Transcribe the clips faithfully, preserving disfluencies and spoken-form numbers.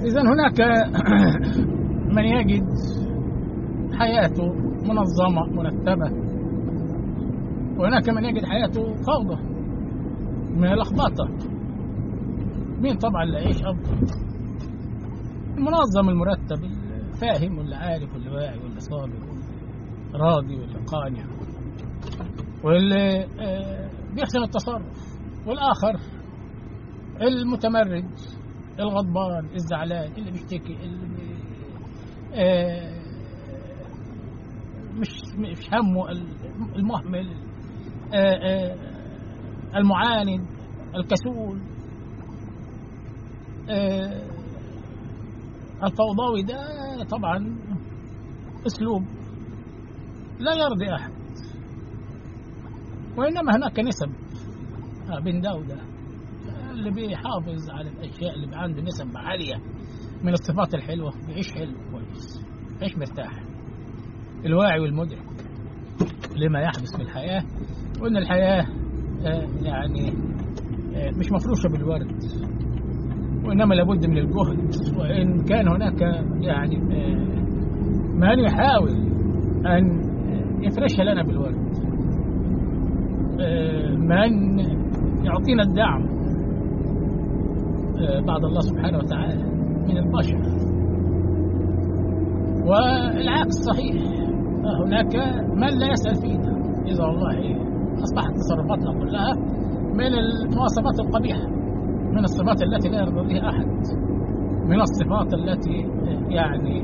إذن هناك من يجد حياته منظمة مرتبة، وهناك من يجد حياته فوضى من اللخبطة. مين طبعا اللي يعيش أفضل؟ المنظم المرتب، الفاهم واللي عارف واللي واعي واللي صابر واللي راضي واللي قانع واللي بيحسن التصرف، والآخر المتمرد الغضبان الزعلان اللي بيشتكي اللي بي... آه مش مش همه، المهمل، آه آه المعاند، الكسول، آه الفوضوي. ده طبعا اسلوب لا يرضي احد، وانما هناك نسب بين ده وده. اللي بيحافظ على الاشياء اللي عنده نسب عاليه من الصفات الحلوه بيعيش حلو كويس، بيعيش مرتاح. الواعي والمدرك لما يحدث في الحياه، وان الحياه آه يعني آه مش مفروشه بالورد، وإنما لابد من الجهد. وإن كان هناك يعني من يحاول أن يفرشها لنا بالورد، من يعطينا الدعم بعد الله سبحانه وتعالى من البشر، والعكس صحيح. هناك من لا يسأل فينا إذا والله أصبحت تصرفاتنا كلها من المواصفات القبيحة، من الصفات التي لا يرضى بها أحد، من الصفات التي يعني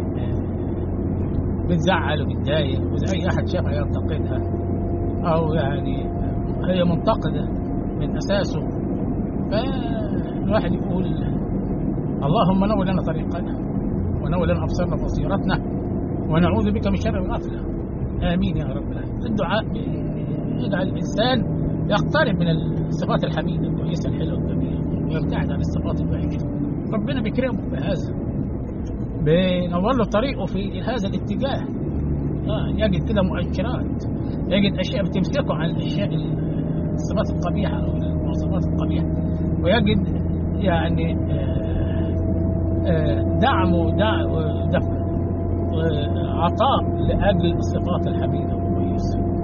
بتزعل وبتضايق، وإذا أي أحد شافها ينتقدها أو يعني هي منتقدة من أساسه. فالواحد يقول اللهم نور لنا طريقنا ونور لنا أبصارنا وبصيرتنا ونعوذ بك من شر الغفلة. آمين يا رب العالمين. الدعاء يجعل الإنسان يقترب من الصفات الحميدة الكويسة الحلوة الجميلة، ويبتعد عن الصفات الوحشة. ربنا بيكرمه بهذا، بينور له طريقه في هذا الاتجاه. آه يجد كده مؤشرات، يجد أشياء بتمسكه عن الأشياء الصفات القبيحة أو المواصفات القبيحة، ويجد يعني آه آه دعم ودفع وعطاء لأجل الصفات الحميدة والكويسة.